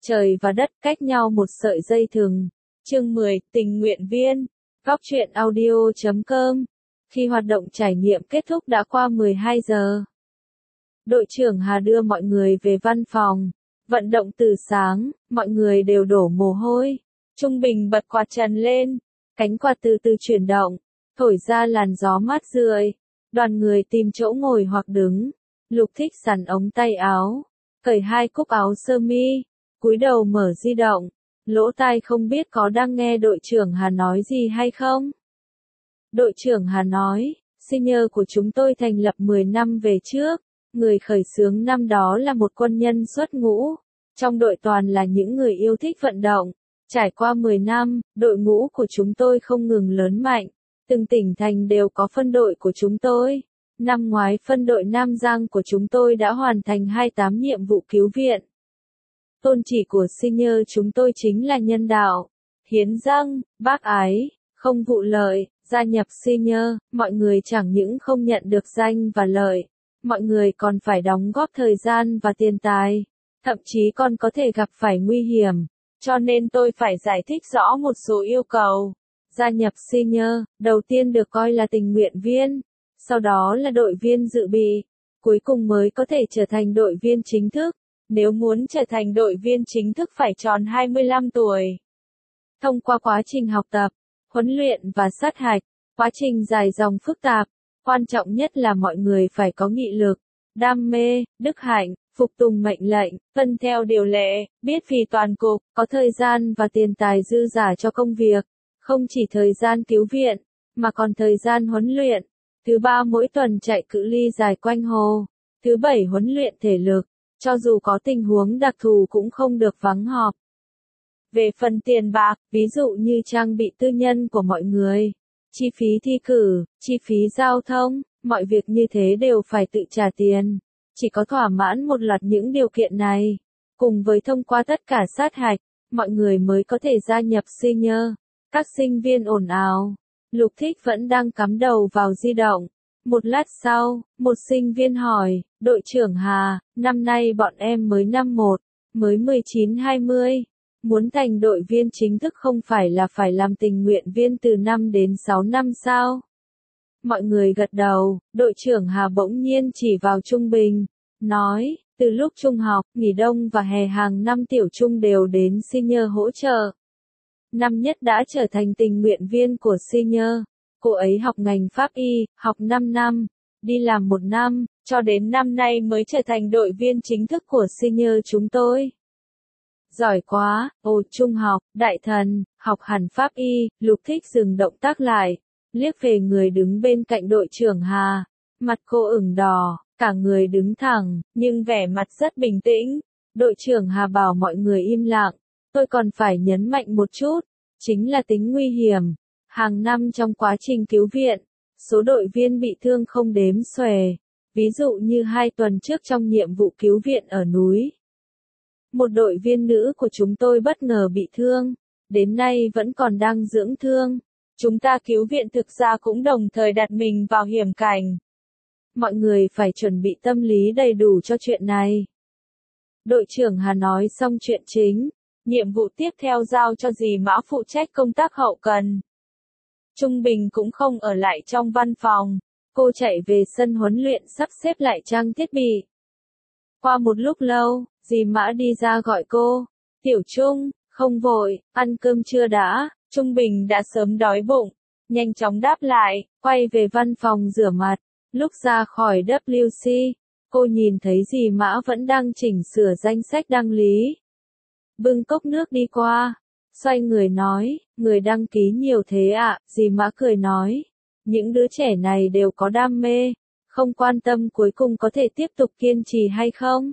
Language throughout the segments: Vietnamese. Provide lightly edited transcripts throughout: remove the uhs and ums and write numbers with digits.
Trời và đất cách nhau một sợi dây thừng. Chương 10, tình nguyện viên. Góc truyện audio.com. Khi hoạt động trải nghiệm kết thúc đã qua 12 giờ. Đội trưởng Hà đưa mọi người về văn phòng. Vận động từ sáng, mọi người đều đổ mồ hôi. Trung Bình bật quạt trần lên. Cánh quạt từ từ chuyển động, thổi ra làn gió mát rượi. Đoàn người tìm chỗ ngồi hoặc đứng. Lục Thích xắn ống tay áo, cởi hai cúc áo sơ mi, cúi đầu mở di động, lỗ tai không biết có đang nghe đội trưởng Hà nói gì hay không. Đội trưởng Hà nói, senior của chúng tôi thành lập 10 năm về trước, người khởi xướng năm đó là một quân nhân xuất ngũ. Trong đội toàn là những người yêu thích vận động. Trải qua 10 năm, đội ngũ của chúng tôi không ngừng lớn mạnh. Từng tỉnh thành đều có phân đội của chúng tôi. Năm ngoái phân đội Nam Giang của chúng tôi đã hoàn thành 28 nhiệm vụ cứu viện. Tôn chỉ của senior chúng tôi chính là nhân đạo, hiến dâng, bác ái, không vụ lợi. Gia nhập senior, mọi người chẳng những không nhận được danh và lợi, mọi người còn phải đóng góp thời gian và tiền tài, thậm chí còn có thể gặp phải nguy hiểm. Cho nên tôi phải giải thích rõ một số yêu cầu. Gia nhập senior, đầu tiên được coi là tình nguyện viên, sau đó là đội viên dự bị, cuối cùng mới có thể trở thành đội viên chính thức. Nếu muốn trở thành đội viên chính thức phải tròn 25 tuổi. Thông qua quá trình học tập, huấn luyện và sát hạch, quá trình dài dòng phức tạp, quan trọng nhất là mọi người phải có nghị lực, đam mê, đức hạnh, phục tùng mệnh lệnh, tuân theo điều lệ, biết vì toàn cục, có thời gian và tiền tài dư dả cho công việc, không chỉ thời gian cứu viện, mà còn thời gian huấn luyện. Thứ ba mỗi tuần chạy cự ly dài quanh hồ. Thứ bảy huấn luyện thể lực, cho dù có tình huống đặc thù cũng không được vắng họp. Về phần tiền bạc, ví dụ như trang bị tư nhân của mọi người, chi phí thi cử, chi phí giao thông, mọi việc như thế đều phải tự trả tiền. Chỉ có thỏa mãn một loạt những điều kiện này, cùng với thông qua tất cả sát hạch, mọi người mới có thể gia nhập senior. Các sinh viên ồn ào. Lục Thích vẫn đang cắm đầu vào di động. Một lát sau, một sinh viên hỏi, đội trưởng Hà, năm nay bọn em mới năm 1, mới 19-20. Muốn thành đội viên chính thức không phải là phải làm tình nguyện viên từ 5 đến 6 năm sao? Mọi người gật đầu, đội trưởng Hà bỗng nhiên chỉ vào Trung Bình, nói, từ lúc trung học, nghỉ đông và hè hàng năm tiểu trung đều đến senior hỗ trợ. Năm nhất đã trở thành tình nguyện viên của senior. Cô ấy học ngành pháp y, học 5 năm, đi làm 1 năm, cho đến năm nay mới trở thành đội viên chính thức của senior chúng tôi. Giỏi quá, ồ trung học, đại thần, học hẳn pháp y. Lục Thích dừng động tác lại, liếc về người đứng bên cạnh đội trưởng Hà. Mặt cô ửng đỏ, cả người đứng thẳng, nhưng vẻ mặt rất bình tĩnh. Đội trưởng Hà bảo mọi người im lặng, tôi còn phải nhấn mạnh một chút, chính là tính nguy hiểm. Hàng năm trong quá trình cứu viện, số đội viên bị thương không đếm xuể. Ví dụ như 2 tuần trước trong nhiệm vụ cứu viện ở núi. Một đội viên nữ của chúng tôi bất ngờ bị thương, đến nay vẫn còn đang dưỡng thương. Chúng ta cứu viện thực ra cũng đồng thời đặt mình vào hiểm cảnh. Mọi người phải chuẩn bị tâm lý đầy đủ cho chuyện này. Đội trưởng Hà nói xong chuyện chính, nhiệm vụ tiếp theo giao cho dì Mã phụ trách công tác hậu cần. Trung Bình cũng không ở lại trong văn phòng, cô chạy về sân huấn luyện sắp xếp lại trang thiết bị. Qua một lúc lâu, dì Mã đi ra gọi cô, Tiểu Trung, không vội, ăn cơm chưa đã. Trung Bình đã sớm đói bụng, nhanh chóng đáp lại, quay về văn phòng rửa mặt. Lúc ra khỏi WC, cô nhìn thấy dì Mã vẫn đang chỉnh sửa danh sách đăng lý. Bưng cốc nước đi qua, xoay người nói, người đăng ký nhiều thế ạ. Dì Mã cười nói, những đứa trẻ này đều có đam mê, không quan tâm cuối cùng có thể tiếp tục kiên trì hay không.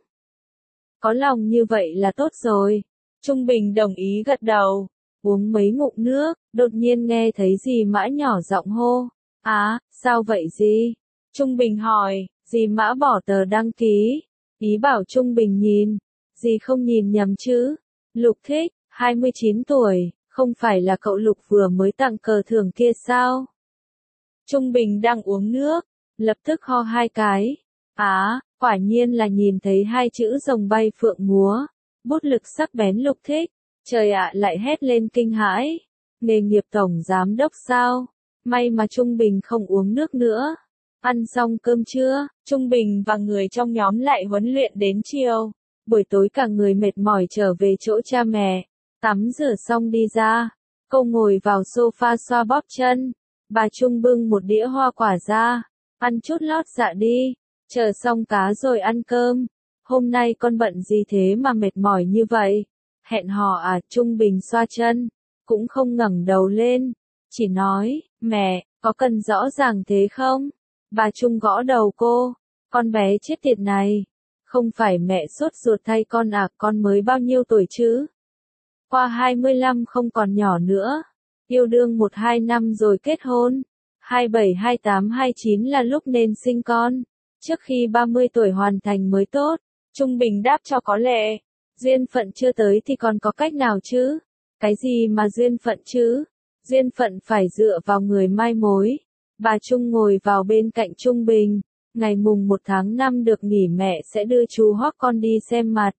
Có lòng như vậy là tốt rồi. Trung Bình đồng ý gật đầu, uống mấy ngụm nước, đột nhiên nghe thấy dì Mã nhỏ giọng hô, sao vậy dì? Trung Bình hỏi, dì Mã bỏ tờ đăng ký, ý bảo Trung Bình nhìn, dì không nhìn nhầm chứ. Lục Thích, 29 tuổi, không phải là cậu Lục vừa mới tặng cờ thưởng kia sao? Trung Bình đang uống nước, lập tức ho 2 cái. Quả nhiên là nhìn thấy 2 chữ rồng bay phượng múa. bút lực sắc bén Lục Thích. Trời ạ, lại hét lên kinh hãi. Nghề nghiệp tổng giám đốc sao? May mà Trung Bình không uống nước nữa. Ăn xong cơm trưa, Trung Bình và người trong nhóm lại huấn luyện đến chiều. Buổi tối cả người mệt mỏi trở về chỗ cha mẹ. Tắm rửa xong đi ra. Cô ngồi vào sofa xoa bóp chân. Bà Trung bưng một đĩa hoa quả ra. Ăn chút lót dạ đi. Chờ xong cá rồi ăn cơm. Hôm nay con bận gì thế mà mệt mỏi như vậy? Hẹn hò à? Trung Bình xoa chân. Cũng không ngẩng đầu lên. Chỉ nói, mẹ, có cần rõ ràng thế không? Bà Trung gõ đầu cô. Con bé chết tiệt này. Không phải mẹ sốt ruột thay con à, con mới bao nhiêu tuổi chứ? Qua 25 không còn nhỏ nữa. Yêu đương 1-2 năm rồi kết hôn. 27, 28, 29 là lúc nên sinh con. Trước khi 30 tuổi hoàn thành mới tốt. Trung Bình đáp cho có lệ. Duyên phận chưa tới thì còn có cách nào chứ? Cái gì mà duyên phận chứ? Duyên phận phải dựa vào người mai mối. Bà Trung ngồi vào bên cạnh Trung Bình. Ngày mùng 1 tháng 5 được nghỉ mẹ sẽ đưa chú Hoắc con đi xem mặt.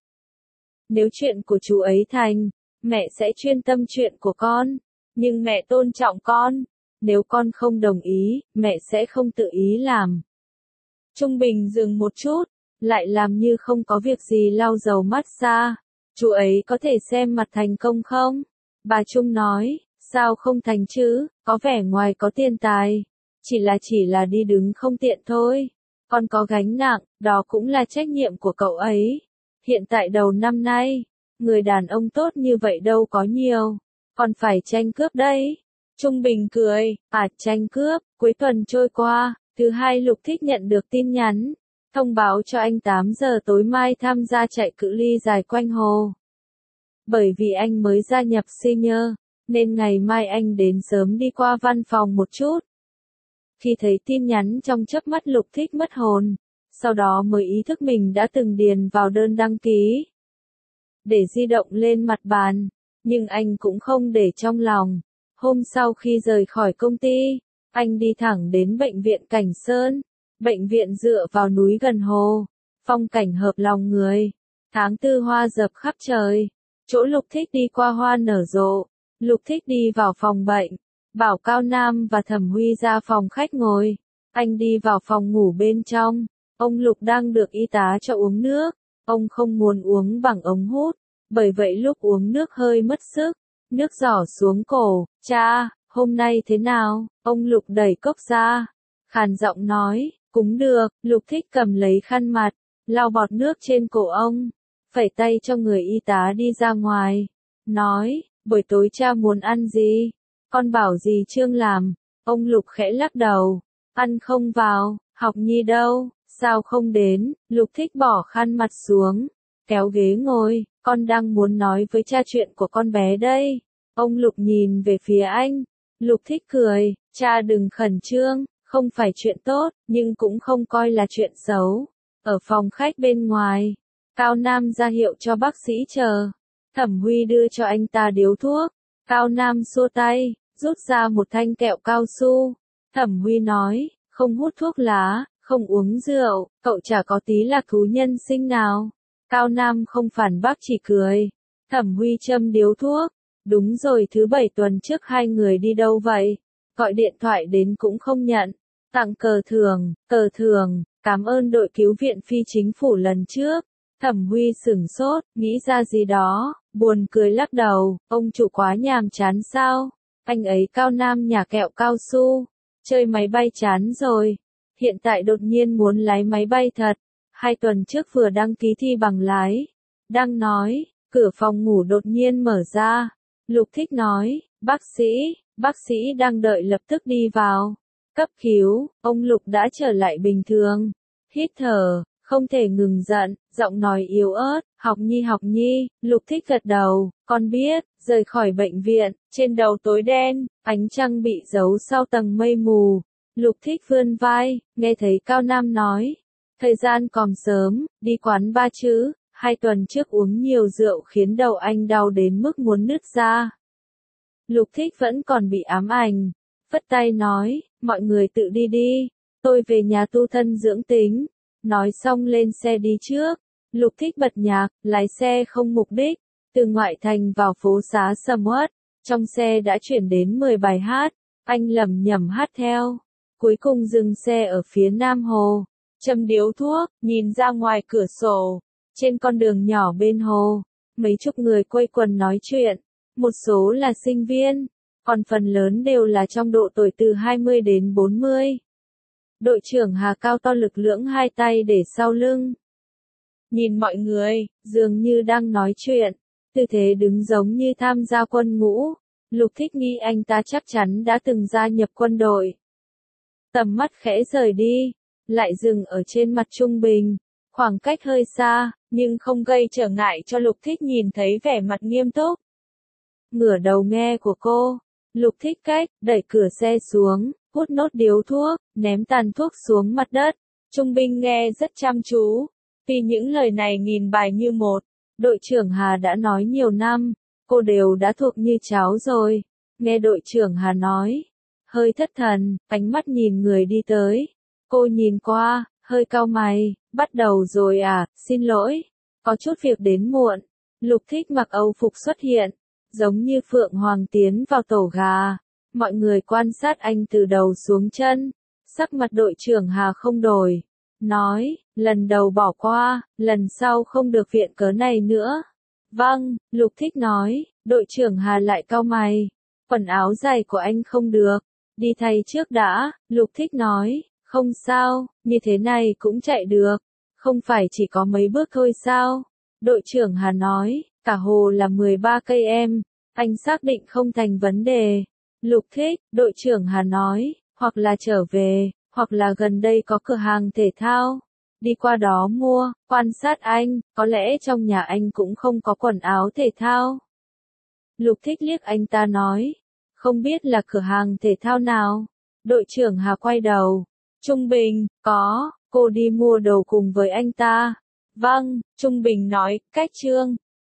Nếu chuyện của chú ấy thành, mẹ sẽ chuyên tâm chuyện của con. Nhưng mẹ tôn trọng con. Nếu con không đồng ý, mẹ sẽ không tự ý làm. Trung Bình dừng một chút, lại làm như không có việc gì lau dầu mắt ra. Chú ấy có thể xem mặt thành công không? Bà Trung nói, sao không thành chứ, có vẻ ngoài có tiền tài. Chỉ là đi đứng không tiện thôi. Con có gánh nặng, đó cũng là trách nhiệm của cậu ấy. Hiện tại đầu năm nay, người đàn ông tốt như vậy đâu có nhiều. Còn phải tranh cướp đấy. Trung Bình cười, tranh cướp. Cuối tuần trôi qua, thứ hai Lục Thích nhận được tin nhắn. Thông báo cho anh 8 giờ tối mai tham gia chạy cự ly dài quanh hồ. Bởi vì anh mới gia nhập senior, nên ngày mai anh đến sớm đi qua văn phòng một chút. Khi thấy tin nhắn trong chớp mắt Lục Thích mất hồn, sau đó mới ý thức mình đã từng điền vào đơn đăng ký. Để di động lên mặt bàn, nhưng anh cũng không để trong lòng. Hôm sau khi rời khỏi công ty, anh đi thẳng đến bệnh viện Cảnh Sơn. Bệnh viện dựa vào núi gần hồ, phong cảnh hợp lòng người. Tháng 4 hoa dập khắp trời. Chỗ Lục Thích đi qua hoa nở rộ. Lục Thích đi vào phòng bệnh. Bảo Cao Nam và Thẩm Huy ra phòng khách ngồi. Anh đi vào phòng ngủ bên trong. Ông Lục đang được y tá cho uống nước. Ông không muốn uống bằng ống hút. Bởi vậy lúc uống nước hơi mất sức. Nước giỏ xuống cổ. Cha, hôm nay thế nào? Ông Lục đẩy cốc ra. Khàn giọng nói, cũng được. Lục Thích cầm lấy khăn mặt, lau bọt nước trên cổ ông. Phẩy tay cho người y tá đi ra ngoài. Nói, buổi tối cha muốn ăn gì? Con bảo dì Trương làm. Ông Lục khẽ lắc đầu. Ăn không vào. Học Nhi đâu? Sao không đến? Lục Thích bỏ khăn mặt xuống, kéo ghế ngồi. Con đang muốn nói với cha chuyện của con bé đây. Ông Lục nhìn về phía anh. Lục Thích cười. Cha đừng khẩn trương. Không phải chuyện tốt, nhưng cũng không coi là chuyện xấu. Ở phòng khách bên ngoài, Cao Nam ra hiệu cho bác sĩ chờ. Thẩm Huy đưa cho anh ta điếu thuốc. Cao Nam xua tay, rút ra một thanh kẹo cao su. Thẩm Huy nói, không hút thuốc lá, không uống rượu, cậu chả có tí là thú nhân sinh nào. Cao Nam không phản bác chỉ cười. Thẩm Huy châm điếu thuốc. Đúng rồi, thứ 7 tuần trước hai người đi đâu vậy? Gọi điện thoại đến cũng không nhận. Tặng cờ thường, cảm ơn đội cứu viện phi chính phủ lần trước. Thẩm Huy sửng sốt, nghĩ ra gì đó, buồn cười lắc đầu, ông chủ quá nhàm chán sao? Anh ấy Cao Nam nhà kẹo cao su, chơi máy bay chán rồi. Hiện tại đột nhiên muốn lái máy bay thật. 2 tuần trước vừa đăng ký thi bằng lái. Đang nói, cửa phòng ngủ đột nhiên mở ra. Lục Thích nói, bác sĩ đang đợi lập tức đi vào. Cấp cứu, ông Lục đã trở lại bình thường. Hít thở, không thể ngừng giận, giọng nói yếu ớt, học nhi, Lục Thích gật đầu, con biết, rời khỏi bệnh viện, trên đầu tối đen, ánh trăng bị giấu sau tầng mây mù. Lục Thích vươn vai, nghe thấy Cao Nam nói, thời gian còn sớm, đi quán ba chứ, 2 tuần trước uống nhiều rượu khiến đầu anh đau đến mức muốn nứt ra. Lục Thích vẫn còn bị ám ảnh, phất tay nói, mọi người tự đi đi, tôi về nhà tu thân dưỡng tính. Nói xong lên xe đi trước. Lục Thích bật nhạc, lái xe không mục đích, từ ngoại thành vào phố xá sầm uất, trong xe đã chuyển đến 10 bài hát, anh lẩm nhẩm hát theo. Cuối cùng dừng xe ở phía Nam Hồ, châm điếu thuốc, nhìn ra ngoài cửa sổ, trên con đường nhỏ bên hồ, mấy chục người quây quần nói chuyện, một số là sinh viên, còn phần lớn đều là trong độ tuổi từ 20 đến 40. Đội trưởng Hà cao to lực lưỡng hai tay để sau lưng. Nhìn mọi người, dường như đang nói chuyện, tư thế đứng giống như tham gia quân ngũ. Lục Thích nghĩ anh ta chắc chắn đã từng gia nhập quân đội. Tầm mắt khẽ rời đi, lại dừng ở trên mặt trung bình, khoảng cách hơi xa, nhưng không gây trở ngại cho Lục Thích nhìn thấy vẻ mặt nghiêm túc. Ngửa đầu nghe của cô, Lục Thích cách, đẩy cửa xe xuống, hút nốt điếu thuốc, ném tàn thuốc xuống mặt đất. Trung binh nghe rất chăm chú, vì những lời này nghìn bài như một. Đội trưởng Hà đã nói nhiều năm, cô đều đã thuộc như cháu rồi. Nghe đội trưởng Hà nói, hơi thất thần, ánh mắt nhìn người đi tới. Cô nhìn qua, hơi cau mày, bắt đầu rồi à, xin lỗi, có chút việc đến muộn. Lục Thích mặc âu phục xuất hiện, giống như phượng hoàng tiến vào tổ gà. Mọi người quan sát anh từ đầu xuống chân, sắc mặt đội trưởng Hà không đổi. Nói, lần đầu bỏ qua, lần sau không được viện cớ này nữa. Vâng, Lục Thích nói, đội trưởng Hà lại cau mày. Quần áo dày của anh không được, đi thay trước đã, Lục Thích nói, không sao, như thế này cũng chạy được, không phải chỉ có mấy bước thôi sao? Đội trưởng Hà nói, cả hồ là 13 cây em, anh xác định không thành vấn đề. Lục Thích, đội trưởng Hà nói, hoặc là trở về, hoặc là gần đây có cửa hàng thể thao. Đi qua đó mua, quan sát anh, có lẽ trong nhà anh cũng không có quần áo thể thao. Lục Thích liếc anh ta nói, không biết là cửa hàng thể thao nào. Đội trưởng Hà quay đầu, Trung Bình, có, cô đi mua đồ cùng với anh ta. Vâng, Trung Bình nói, cách Trương,